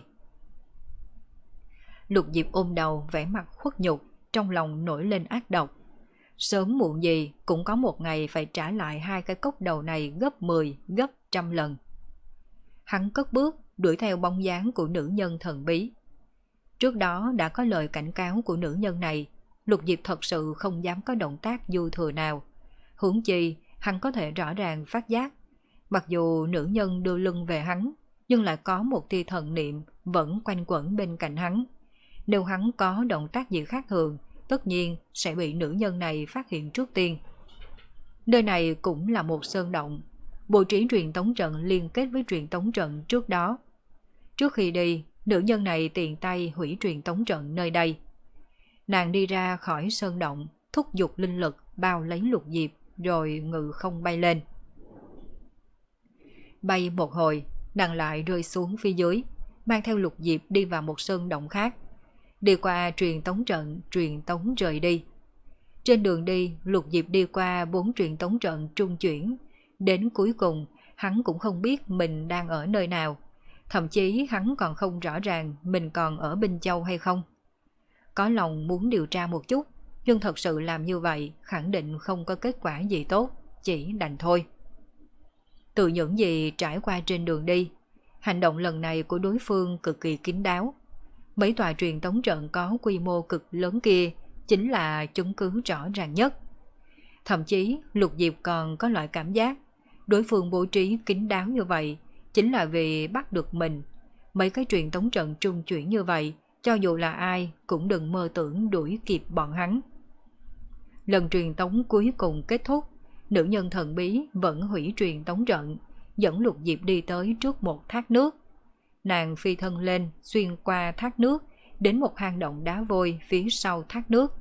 Lục Diệp ôm đầu vẻ mặt khuất nhục, trong lòng nổi lên ác độc. Sớm muộn gì cũng có một ngày phải trả lại hai cái cốc đầu này gấp mười, gấp trăm lần. Hắn cất bước đuổi theo bóng dáng của nữ nhân thần bí. Trước đó đã có lời cảnh cáo của nữ nhân này, Lục Diệp thật sự không dám có động tác dư thừa nào. Huống chi hắn có thể rõ ràng phát giác, mặc dù nữ nhân đưa lưng về hắn, nhưng lại có một tia thần niệm vẫn quanh quẩn bên cạnh hắn. Nếu hắn có động tác gì khác thường, tất nhiên sẽ bị nữ nhân này phát hiện trước tiên. Nơi này cũng là một sơn động, bố trí truyền tống trận liên kết với truyền tống trận trước đó. Trước khi đi, Nữ nhân này tiện tay hủy truyền tống trận nơi đây. Nàng đi ra khỏi sơn động, thúc giục linh lực bao lấy Lục Diệp rồi ngự không bay lên. Bay một hồi, nàng lại rơi xuống phía dưới, mang theo Lục Diệp đi vào một sơn động khác. Đi qua truyền tống trận, truyền tống rời đi. Trên đường đi, Lục Diệp đi qua bốn truyền tống trận trung chuyển. Đến cuối cùng, hắn cũng không biết mình đang ở nơi nào. Thậm chí hắn còn không rõ ràng mình còn ở Binh Châu hay không. Có lòng muốn điều tra một chút, nhưng thật sự làm như vậy khẳng định không có kết quả gì tốt, chỉ đành thôi. Từ những gì trải qua trên đường đi, hành động lần này của đối phương cực kỳ kín đáo. Mấy tòa truyền tống trận có quy mô cực lớn kia chính là chứng cứ rõ ràng nhất. Thậm chí Lục Diệp còn có loại cảm giác đối phương bố trí kín đáo như vậy chính là vì bắt được mình. Mấy cái truyền tống trận trung chuyển như vậy, cho dù là ai cũng đừng mơ tưởng đuổi kịp bọn hắn. Lần truyền tống cuối cùng kết thúc, nữ nhân thần bí vẫn hủy truyền tống trận, dẫn Lục Diệp đi tới trước một thác nước. Nàng phi thân lên, xuyên qua thác nước, đến một hang động đá vôi phía sau thác nước.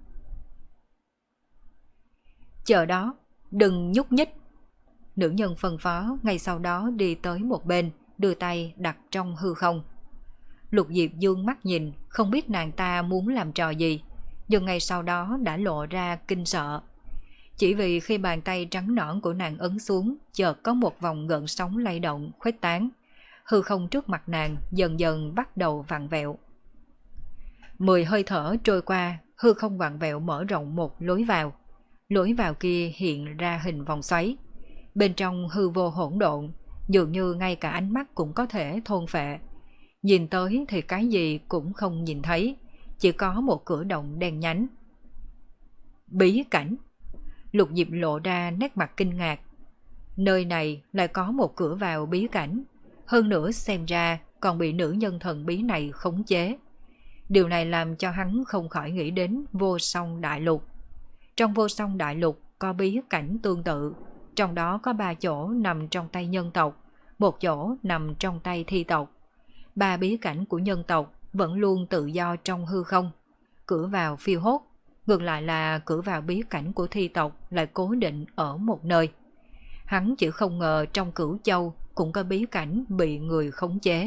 Chờ đó, đừng nhúc nhích. Nữ nhân phân phó, ngay sau đó đi tới một bên, đưa tay đặt trong hư không. Lục Diệp dương mắt nhìn, không biết nàng ta muốn làm trò gì, nhưng ngay sau đó đã lộ ra kinh sợ. Chỉ vì khi bàn tay trắng nõn của nàng ấn xuống, chợt có một vòng gợn sóng lay động, khuếch tán. Hư không trước mặt nàng dần dần bắt đầu vặn vẹo. Mười hơi thở trôi qua, hư không vặn vẹo mở rộng một lối vào. Lối vào kia hiện ra hình vòng xoáy. Bên trong hư vô hỗn độn, dường như ngay cả ánh mắt cũng có thể thôn phệ. Nhìn tới thì cái gì cũng không nhìn thấy, chỉ có một cửa động đen nhánh. Bí cảnh. Lục Diệp lộ ra nét mặt kinh ngạc. Nơi này lại có một cửa vào bí cảnh, hơn nữa xem ra còn bị nữ nhân thần bí này khống chế. Điều này làm cho hắn không khỏi nghĩ đến Vô Song Đại Lục. Trong Vô Song Đại Lục có bí cảnh tương tự, trong đó có ba chỗ nằm trong tay nhân tộc, một chỗ nằm trong tay thi tộc. Ba bí cảnh của nhân tộc vẫn luôn tự do trong hư không, cửa vào phiêu hốt, ngược lại là cửa vào bí cảnh của thi tộc lại cố định ở một nơi. Hắn chỉ không ngờ trong Cửu Châu cũng có bí cảnh bị người khống chế.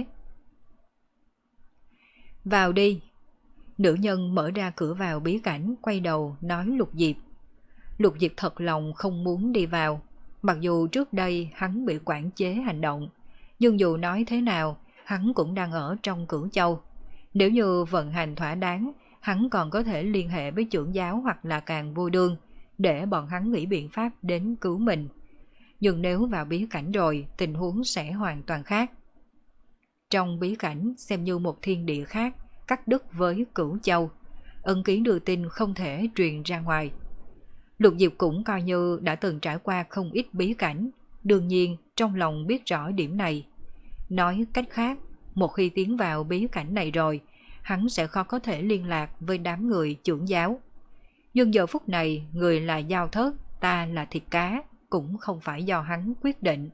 Vào đi. Nữ nhân mở ra cửa vào bí cảnh, quay đầu nói Lục Diệp. Lục Diệp thật lòng không muốn đi vào, mặc dù trước đây hắn bị quản chế hành động, nhưng dù nói thế nào, hắn cũng đang ở trong Cửu Châu. Nếu như vận hành thỏa đáng, hắn còn có thể liên hệ với trưởng giáo hoặc là Càng Vô Đương, để bọn hắn nghĩ biện pháp đến cứu mình. Nhưng nếu vào bí cảnh rồi, tình huống sẽ hoàn toàn khác. Trong bí cảnh xem như một thiên địa khác, cắt đứt với Cửu Châu, ân ký đưa tin không thể truyền ra ngoài. Lục Diệp cũng coi như đã từng trải qua không ít bí cảnh, đương nhiên trong lòng biết rõ điểm này. Nói cách khác, một khi tiến vào bí cảnh này rồi, hắn sẽ khó có thể liên lạc với đám người trưởng giáo. Nhưng giờ phút này, người là Giao Thớt, ta là thịt cá, cũng không phải do hắn quyết định.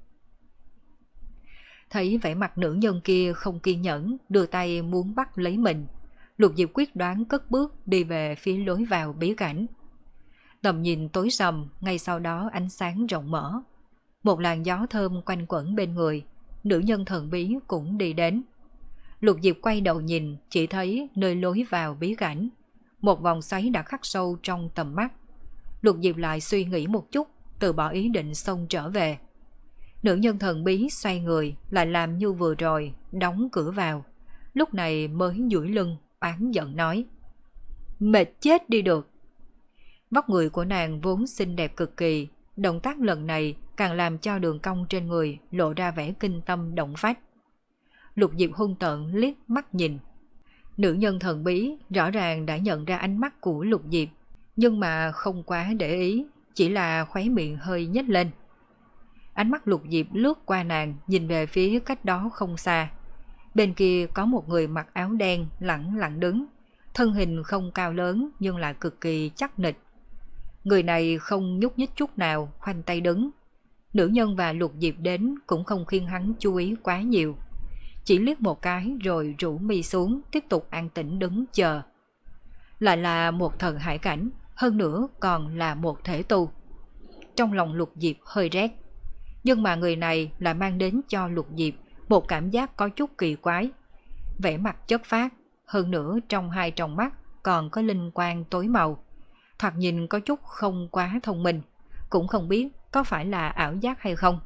Thấy vẻ mặt nữ nhân kia không kiên nhẫn, đưa tay muốn bắt lấy mình, Lục Diệp quyết đoán cất bước đi về phía lối vào bí cảnh. Tầm nhìn tối sầm, ngay sau đó ánh sáng rộng mở. Một làn gió thơm quanh quẩn bên người, nữ nhân thần bí cũng đi đến. Lục Diệp quay đầu nhìn, chỉ thấy nơi lối vào bí cảnh, một vòng xoáy đã khắc sâu trong tầm mắt. Lục Diệp lại suy nghĩ một chút, từ bỏ ý định xông trở về. Nữ nhân thần bí xoay người, lại làm như vừa rồi, đóng cửa vào. Lúc này mới duỗi lưng, oán giận nói: Mệt chết đi được. Vóc người của nàng vốn xinh đẹp cực kỳ, động tác lần này càng làm cho đường cong trên người lộ ra vẻ kinh tâm động phách. Lục Diệp hung tợn liếc mắt nhìn. Nữ nhân thần bí rõ ràng đã nhận ra ánh mắt của Lục Diệp, nhưng mà không quá để ý, chỉ là khóe miệng hơi nhếch lên. Ánh mắt Lục Diệp lướt qua nàng, nhìn về phía cách đó không xa. Bên kia có một người mặc áo đen lẳng lặng đứng, thân hình không cao lớn nhưng lại cực kỳ chắc nịch. Người này không nhúc nhích chút nào, khoanh tay đứng. Nữ nhân và Lục Diệp đến cũng không khiến hắn chú ý quá nhiều. chỉ liếc một cái rồi rủ mi xuống tiếp tục an tĩnh đứng chờ. Lại là một thần hải cảnh, hơn nữa còn là một thể tu. Trong lòng Lục Diệp hơi rét, nhưng mà người này lại mang đến cho Lục Diệp một cảm giác có chút kỳ quái. Vẻ mặt chất phác, hơn nữa trong hai tròng mắt còn có linh quang tối màu. Thoạt nhìn có chút không quá thông minh, cũng không biết có phải là ảo giác hay không.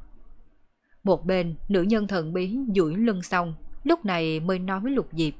Một bên, nữ nhân thần bí duỗi lưng xong, lúc này mới nói với Lục Diệp.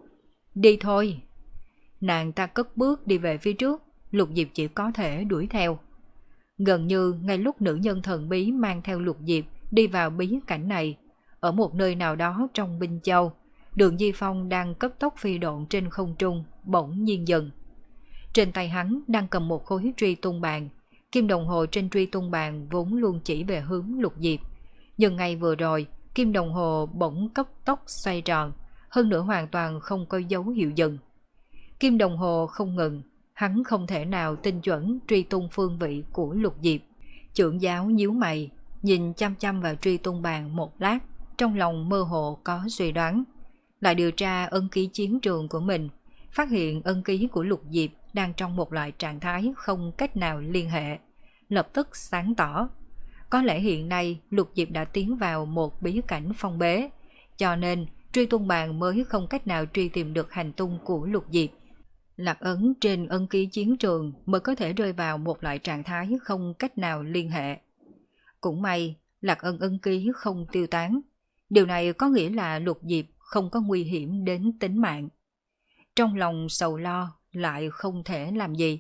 Đi thôi. Nàng ta cất bước đi về phía trước, Lục Diệp chỉ có thể đuổi theo. Gần như ngay lúc nữ nhân thần bí mang theo Lục Diệp đi vào bí cảnh này, ở một nơi nào đó trong Binh Châu, Đường Di Phong đang cấp tốc phi độn trên không trung, bỗng nhiên dừng. Trên tay hắn đang cầm một khối truy tung bàn, kim đồng hồ trên truy tung bàn vốn luôn chỉ về hướng Lục Diệp. Nhưng ngay vừa rồi, kim đồng hồ bỗng cấp tốc xoay tròn, hơn nữa hoàn toàn không có dấu hiệu dừng. Kim đồng hồ không ngừng, hắn không thể nào tinh chuẩn truy tung phương vị của Lục Diệp. Trưởng giáo nhíu mày, nhìn chăm chăm vào truy tung bàn một lát, trong lòng mơ hồ có suy đoán. Lại điều tra ân ký chiến trường của mình, phát hiện ân ký của Lục Diệp đang trong một loại trạng thái không cách nào liên hệ. Lập tức sáng tỏ. Có lẽ hiện nay Lục Diệp đã tiến vào một bí cảnh phong bế, cho nên truy tung bàn mới không cách nào truy tìm được hành tung của Lục Diệp. Lạc ấn trên ân ký chiến trường mới có thể rơi vào một loại trạng thái không cách nào liên hệ. Cũng may, lạc ấn ân ký không tiêu tán. Điều này có nghĩa là Lục Diệp không có nguy hiểm đến tính mạng. Trong lòng sầu lo lại không thể làm gì.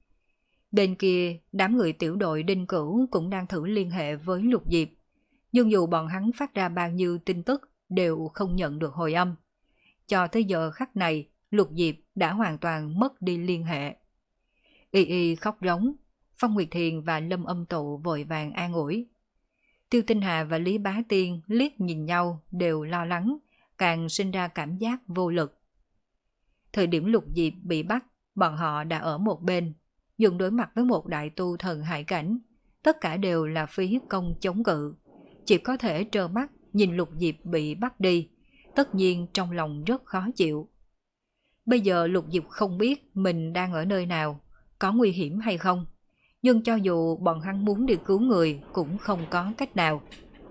Bên kia, đám người tiểu đội Đinh Cửu cũng đang thử liên hệ với Lục Diệp. Nhưng dù bọn hắn phát ra bao nhiêu tin tức đều không nhận được hồi âm. Cho tới giờ khắc này, Lục Diệp đã hoàn toàn mất đi liên hệ. Y Y khóc rống, Phong Nguyệt Thiền và Lâm Âm Tụ vội vàng an ủi. Tiêu Tinh Hà và Lý Bá Tiên liếc nhìn nhau đều lo lắng, càng sinh ra cảm giác vô lực. Thời điểm Lục Diệp bị bắt, bọn họ đã ở một bên, nhưng đối mặt với một đại tu thần hải cảnh, tất cả đều là phí công chống cự. Chỉ có thể trơ mắt nhìn Lục Diệp bị bắt đi, tất nhiên trong lòng rất khó chịu. Bây giờ Lục Diệp không biết mình đang ở nơi nào, có nguy hiểm hay không, nhưng cho dù bọn hắn muốn đi cứu người cũng không có cách nào.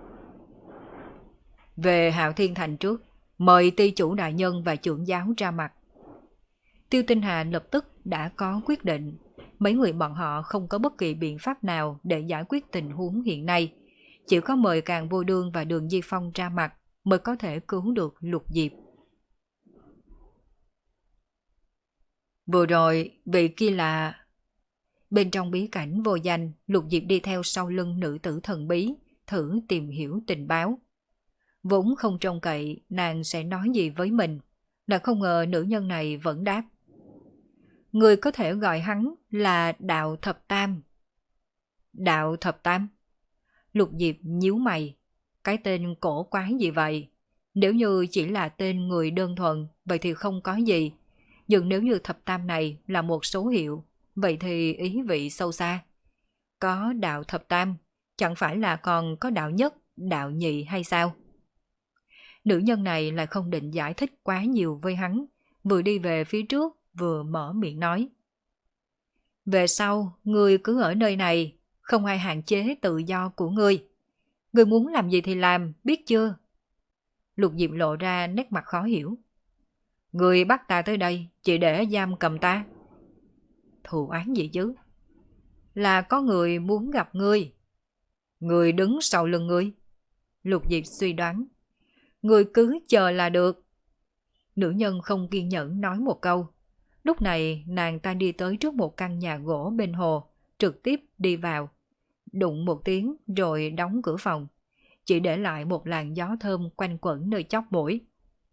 Về Hạo Thiên Thành trước, mời ty chủ đại nhân và trưởng giáo ra mặt. Tiêu Tinh Hà lập tức đã có quyết định. Mấy người bọn họ không có bất kỳ biện pháp nào để giải quyết tình huống hiện nay. Chỉ có mời Càn Vô Đương và Đường Di Phong ra mặt mới có thể cứu được Lục Diệp. Vừa rồi, vị kia là... Bên trong bí cảnh vô danh, Lục Diệp đi theo sau lưng nữ tử thần bí, thử tìm hiểu tình báo. Vốn không trông cậy nàng sẽ nói gì với mình, là không ngờ nữ nhân này vẫn đáp. Người có thể gọi hắn là Đạo Thập Tam. Đạo Thập Tam? Lục Diệp nhíu mày. Cái tên cổ quái gì vậy? Nếu như chỉ là tên người đơn thuần, vậy thì không có gì. Nhưng nếu như Thập Tam này là một số hiệu, vậy thì ý vị sâu xa. Có Đạo Thập Tam, chẳng phải là còn có Đạo Nhất, Đạo Nhị hay sao? Nữ nhân này lại không định giải thích quá nhiều với hắn, vừa đi về phía trước, vừa mở miệng nói. Về sau, ngươi cứ ở nơi này, không ai hạn chế tự do của ngươi. Ngươi muốn làm gì thì làm, biết chưa? Lục Diệp lộ ra nét mặt khó hiểu. Ngươi bắt ta tới đây, chỉ để giam cầm ta. Thù oán gì chứ? Là có người muốn gặp ngươi. Người đứng sau lưng ngươi. Lục Diệp suy đoán. Ngươi cứ chờ là được. Nữ nhân không kiên nhẫn nói một câu. Lúc này nàng ta đi tới trước một căn nhà gỗ bên hồ, trực tiếp đi vào. Đụng một tiếng rồi đóng cửa phòng. Chỉ để lại một làn gió thơm quanh quẩn nơi chóp mũi.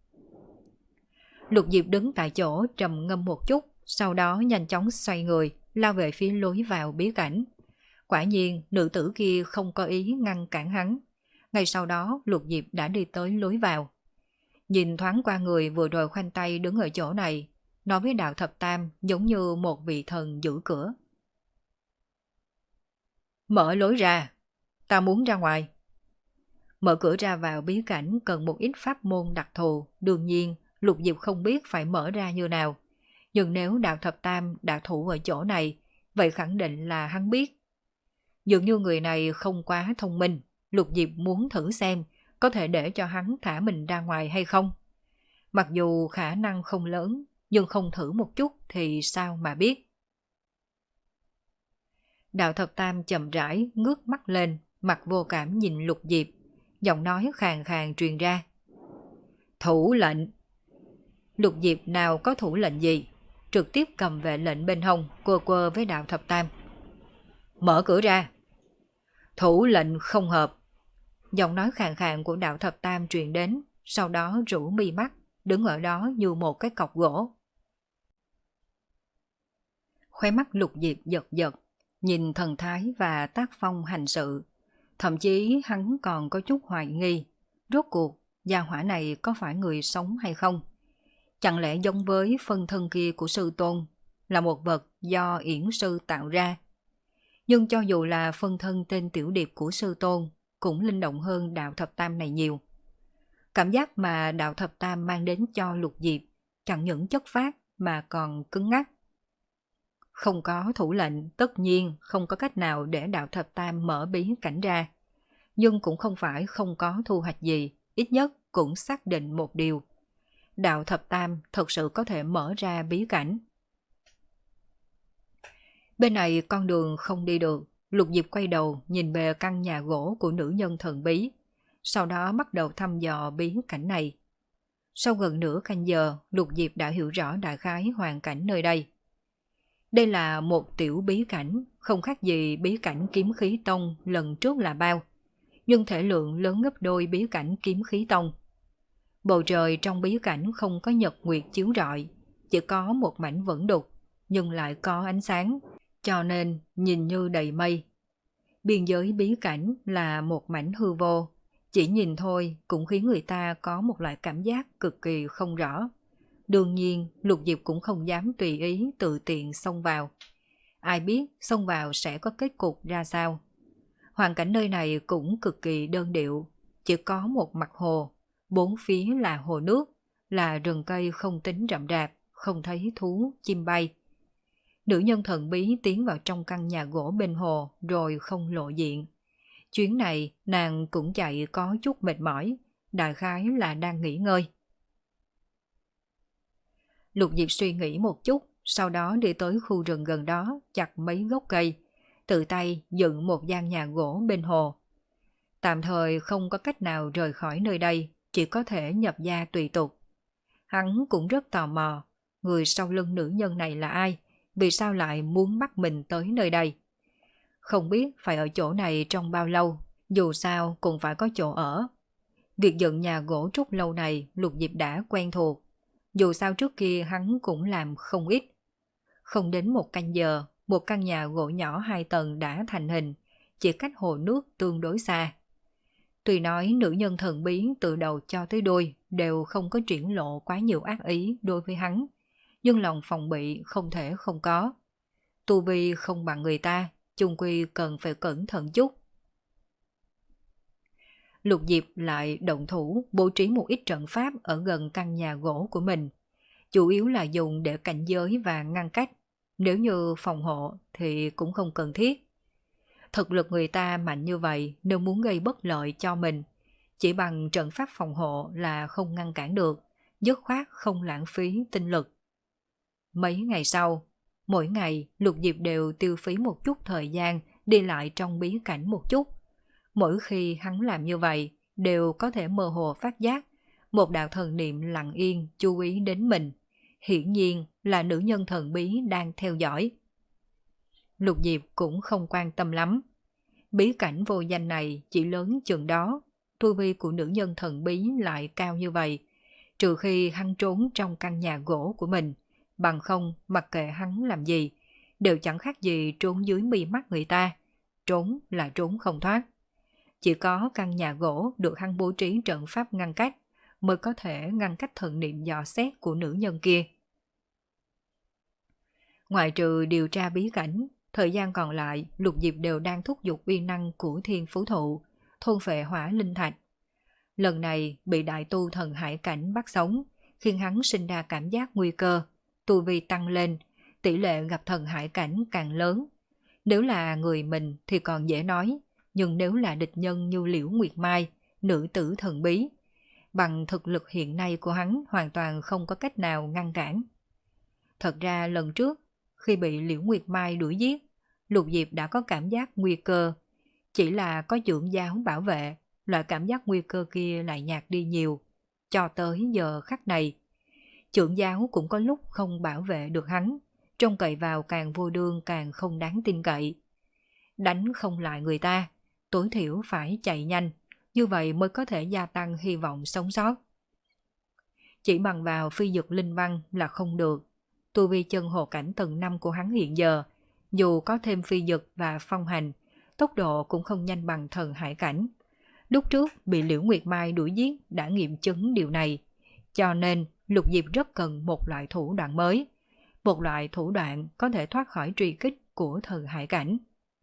Lục Diệp đứng tại chỗ trầm ngâm một chút, sau đó nhanh chóng xoay người, lao về phía lối vào bí cảnh. Quả nhiên nữ tử kia không có ý ngăn cản hắn. Ngay sau đó Lục Diệp đã đi tới lối vào. Nhìn thoáng qua người vừa rồi khoanh tay đứng ở chỗ này, nói với Đạo Thập Tam giống như một vị thần giữ cửa. Mở lối ra, ta muốn ra ngoài. Mở cửa ra vào bí cảnh cần một ít pháp môn đặc thù, đương nhiên Lục Diệp không biết phải mở ra như nào. Nhưng nếu Đạo Thập Tam đã thủ ở chỗ này, vậy khẳng định là hắn biết. Dường như người này không quá thông minh, Lục Diệp muốn thử xem có thể để cho hắn thả mình ra ngoài hay không. Mặc dù khả năng không lớn, nhưng không thử một chút thì sao mà biết. Đạo Thập Tam chậm rãi ngước mắt lên, mặt vô cảm nhìn Lục Diệp, giọng nói khàn khàn truyền ra. Thủ lệnh. Lục Diệp nào có thủ lệnh gì, trực tiếp cầm vệ lệnh bên hông, quơ quơ với Đạo Thập Tam. Mở cửa ra. Thủ lệnh không hợp. Giọng nói khàn khàn của Đạo Thập Tam truyền đến, sau đó rũ mi mắt, đứng ở đó như một cái cọc gỗ. Khóe mắt Lục Diệp giật giật, nhìn thần thái và tác phong hành sự. Thậm chí hắn còn có chút hoài nghi, rốt cuộc gia hỏa này có phải người sống hay không? Chẳng lẽ giống với phân thân kia của sư tôn, là một vật do yển sư tạo ra? Nhưng cho dù là phân thân tên tiểu điệp của sư tôn, cũng linh động hơn Đạo Thập Tam này nhiều. Cảm giác mà Đạo Thập Tam mang đến cho Lục Diệp chẳng những chất phác mà còn cứng ngắc. Không có thủ lệnh, tất nhiên không có cách nào để Đạo Thập Tam mở bí cảnh ra. Nhưng cũng không phải không có thu hoạch gì, ít nhất cũng xác định một điều. Đạo Thập Tam thật sự có thể mở ra bí cảnh. Bên này con đường không đi được, Lục Diệp quay đầu nhìn về căn nhà gỗ của nữ nhân thần bí, sau đó bắt đầu thăm dò bí cảnh này. Sau gần nửa canh giờ, Lục Diệp đã hiểu rõ đại khái hoàn cảnh nơi đây. Đây là một tiểu bí cảnh, không khác gì bí cảnh Kiếm Khí Tông lần trước là bao, nhưng thể lượng lớn gấp đôi bí cảnh Kiếm Khí Tông. Bầu trời trong bí cảnh không có nhật nguyệt chiếu rọi, chỉ có một mảnh vẫn đục, nhưng lại có ánh sáng, cho nên nhìn như đầy mây. Biên giới bí cảnh là một mảnh hư vô, chỉ nhìn thôi cũng khiến người ta có một loại cảm giác cực kỳ không rõ. Đương nhiên, Lục Diệp cũng không dám tùy ý tự tiện xông vào. Ai biết xông vào sẽ có kết cục ra sao. Hoàn cảnh nơi này cũng cực kỳ đơn điệu, chỉ có một mặt hồ, bốn phía là hồ nước, là rừng cây không tính rậm rạp, không thấy thú, chim bay. Nữ nhân thần bí tiến vào trong căn nhà gỗ bên hồ rồi không lộ diện. Chuyến này nàng cũng chạy có chút mệt mỏi, đại khái là đang nghỉ ngơi. Lục Diệp suy nghĩ một chút, sau đó đi tới khu rừng gần đó, chặt mấy gốc cây, tự tay dựng một gian nhà gỗ bên hồ. Tạm thời không có cách nào rời khỏi nơi đây, chỉ có thể nhập gia tùy tục. Hắn cũng rất tò mò, người sau lưng nữ nhân này là ai, vì sao lại muốn bắt mình tới nơi đây. Không biết phải ở chỗ này trong bao lâu, dù sao cũng phải có chỗ ở. Việc dựng nhà gỗ trúc lâu này Lục Diệp đã quen thuộc, dù sao trước kia hắn cũng làm không ít. Không đến một canh giờ, một căn nhà gỗ nhỏ hai tầng đã thành hình, chỉ cách hồ nước tương đối xa. Tuy nói nữ nhân thần bí từ đầu cho tới đuôi đều không có triển lộ quá nhiều ác ý đối với hắn, nhưng lòng phòng bị không thể không có. Tu vi không bằng người ta, chung quy cần phải cẩn thận chút. Lục Diệp lại động thủ bố trí một ít trận pháp ở gần căn nhà gỗ của mình, chủ yếu là dùng để cảnh giới và ngăn cách, nếu như phòng hộ thì cũng không cần thiết. Thực lực người ta mạnh như vậy, nếu muốn gây bất lợi cho mình, chỉ bằng trận pháp phòng hộ là không ngăn cản được, dứt khoát không lãng phí tinh lực. Mấy ngày sau, mỗi ngày Lục Diệp đều tiêu phí một chút thời gian đi lại trong bí cảnh một chút. Mỗi khi hắn làm như vậy, đều có thể mơ hồ phát giác một đạo thần niệm lặng yên chú ý đến mình. Hiển nhiên là nữ nhân thần bí đang theo dõi. Lục Diệp cũng không quan tâm lắm. Bí cảnh vô danh này chỉ lớn chừng đó, tu vi của nữ nhân thần bí lại cao như vậy, trừ khi hắn trốn trong căn nhà gỗ của mình, bằng không mặc kệ hắn làm gì, đều chẳng khác gì trốn dưới mi mắt người ta, trốn là trốn không thoát. Chỉ có căn nhà gỗ được hắn bố trí trận pháp ngăn cách, mới có thể ngăn cách thần niệm dò xét của nữ nhân kia. Ngoại trừ điều tra bí cảnh, thời gian còn lại Lục Diệp đều đang thúc giục uy năng của thiên phú thụ, thôn phệ hỏa linh thạch, Lần này bị đại tu thần hải cảnh bắt sống, khiến hắn sinh ra cảm giác nguy cơ, tu vi tăng lên, tỷ lệ gặp thần hải cảnh càng lớn. Nếu là người mình thì còn dễ nói, nhưng nếu là địch nhân như Liễu Nguyệt Mai, nữ tử thần bí, bằng thực lực hiện nay của hắn hoàn toàn không có cách nào ngăn cản. Thật ra lần trước, khi bị Liễu Nguyệt Mai đuổi giết, Lục Diệp đã có cảm giác nguy cơ, chỉ là có dưỡng giáo bảo vệ, loại cảm giác nguy cơ kia lại nhạt đi nhiều, cho tới giờ khắc này. Trưởng giáo cũng có lúc không bảo vệ được hắn, trông cậy vào càng vô đương càng không đáng tin cậy. Đánh không lại người ta, tối thiểu phải chạy nhanh, như vậy mới có thể gia tăng hy vọng sống sót. Chỉ bằng vào phi dực linh văn là không được. Tu vi chân hồ cảnh tầng năm của hắn hiện giờ, dù có thêm phi dực và phong hành, tốc độ cũng không nhanh bằng thần hải cảnh. Lúc trước bị Liễu Nguyệt Mai đuổi giết đã nghiệm chứng điều này, cho nên Lục Diệp rất cần một loại thủ đoạn mới, một loại thủ đoạn có thể thoát khỏi truy kích của thần hải cảnh.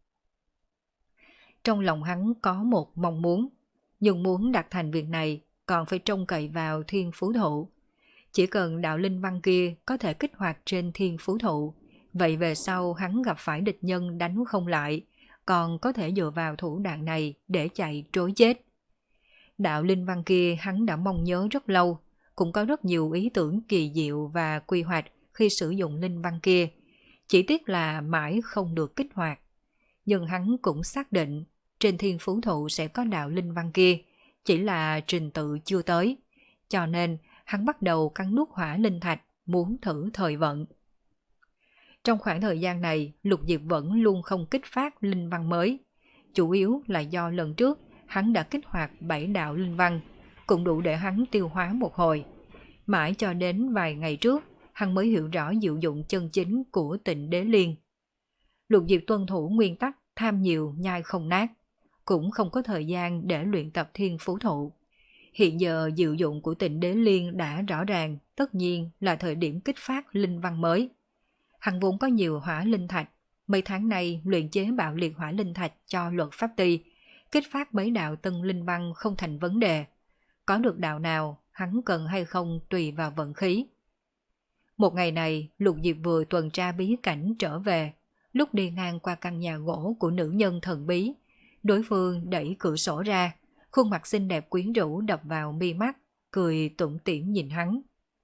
Trong lòng hắn có một mong muốn, nhưng muốn đạt thành việc này còn phải trông cậy vào thiên phú thụ. Chỉ cần đạo linh văn kia có thể kích hoạt trên thiên phú thụ, vậy về sau hắn gặp phải địch nhân đánh không lại, còn có thể dựa vào thủ đoạn này để chạy trối chết. Đạo linh văn kia hắn đã mong nhớ rất lâu, cũng có rất nhiều ý tưởng kỳ diệu và quy hoạch khi sử dụng linh văn kia, chỉ tiếc là mãi không được kích hoạt. Nhưng hắn cũng xác định trên thiên phú thụ sẽ có đạo linh văn kia, chỉ là trình tự chưa tới, cho nên hắn bắt đầu cắn nuốt hỏa linh thạch, muốn thử thời vận. Trong khoảng thời gian này, Lục Diệp vẫn luôn không kích phát linh văn mới, chủ yếu là do lần trước hắn đã kích hoạt bảy đạo linh văn, cũng đủ để hắn tiêu hóa một hồi. Mãi cho đến vài ngày trước, hắn mới hiểu rõ diệu dụng chân chính của Tịnh Đế Liên. Lục Diệp tuân thủ nguyên tắc tham nhiều nhai không nát, cũng không có thời gian để luyện tập thiên phú thụ. Hiện giờ diệu dụng của Tịnh Đế Liên đã rõ ràng, tất nhiên là thời điểm kích phát linh văn mới. Hắn vốn có nhiều hỏa linh thạch, mấy tháng nay luyện chế bạo liệt hỏa linh thạch cho luật pháp ty, kích phát mấy đạo tân linh văn không thành vấn đề. Có được đạo nào, hắn cần hay không tùy vào vận khí. Một ngày này, Lục Diệp vừa tuần tra bí cảnh trở về, lúc đi ngang qua căn nhà gỗ của nữ nhân thần bí, đối phương đẩy cửa sổ ra, khuôn mặt xinh đẹp quyến rũ đập vào mi mắt, cười tủm tỉm nhìn hắn.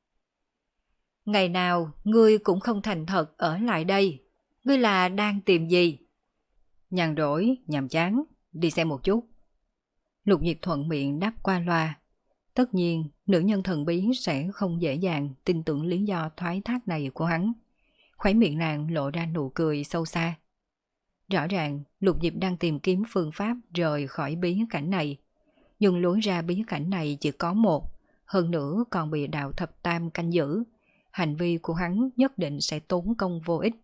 Ngày nào ngươi cũng không thành thật ở lại đây, ngươi là đang tìm gì? Nhàn rỗi, nhàm chán, đi xem một chút. Lục Diệp thuận miệng đáp qua loa. Tất nhiên, nữ nhân thần bí sẽ không dễ dàng tin tưởng lý do thoái thác này của hắn. Khóe miệng nàng lộ ra nụ cười sâu xa. Rõ ràng, Lục Diệp đang tìm kiếm phương pháp rời khỏi bí cảnh này. Nhưng lối ra bí cảnh này chỉ có một, hơn nữa còn bị đạo thập tam canh giữ. Hành vi của hắn nhất định sẽ tốn công vô ích.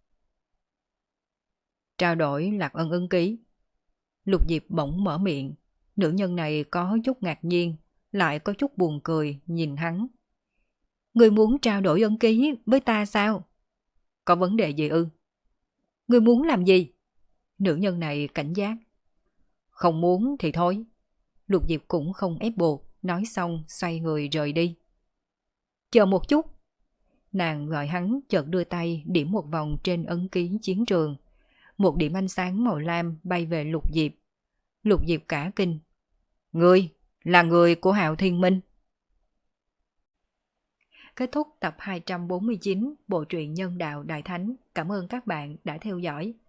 Trao đổi Lạc Ân ấn ký. Lục Diệp bỗng mở miệng. Nữ nhân này có chút ngạc nhiên, lại có chút buồn cười nhìn hắn. Ngươi muốn trao đổi ấn ký với ta sao? Có vấn đề gì ư? Ngươi muốn làm gì? Nữ nhân này cảnh giác. Không muốn thì thôi. Lục Diệp cũng không ép buộc, nói xong xoay người rời đi. Chờ một chút. Nàng gọi hắn chợt đưa tay điểm một vòng trên ấn ký chiến trường. Một điểm ánh sáng màu lam bay về Lục Diệp. Lục Diệp cả kinh. Ngươi là người của Hạo Thiên Minh. Kết thúc tập hai trăm bốn mươi chín bộ truyện Nhân Đạo Đại Thánh. Cảm ơn các bạn đã theo dõi.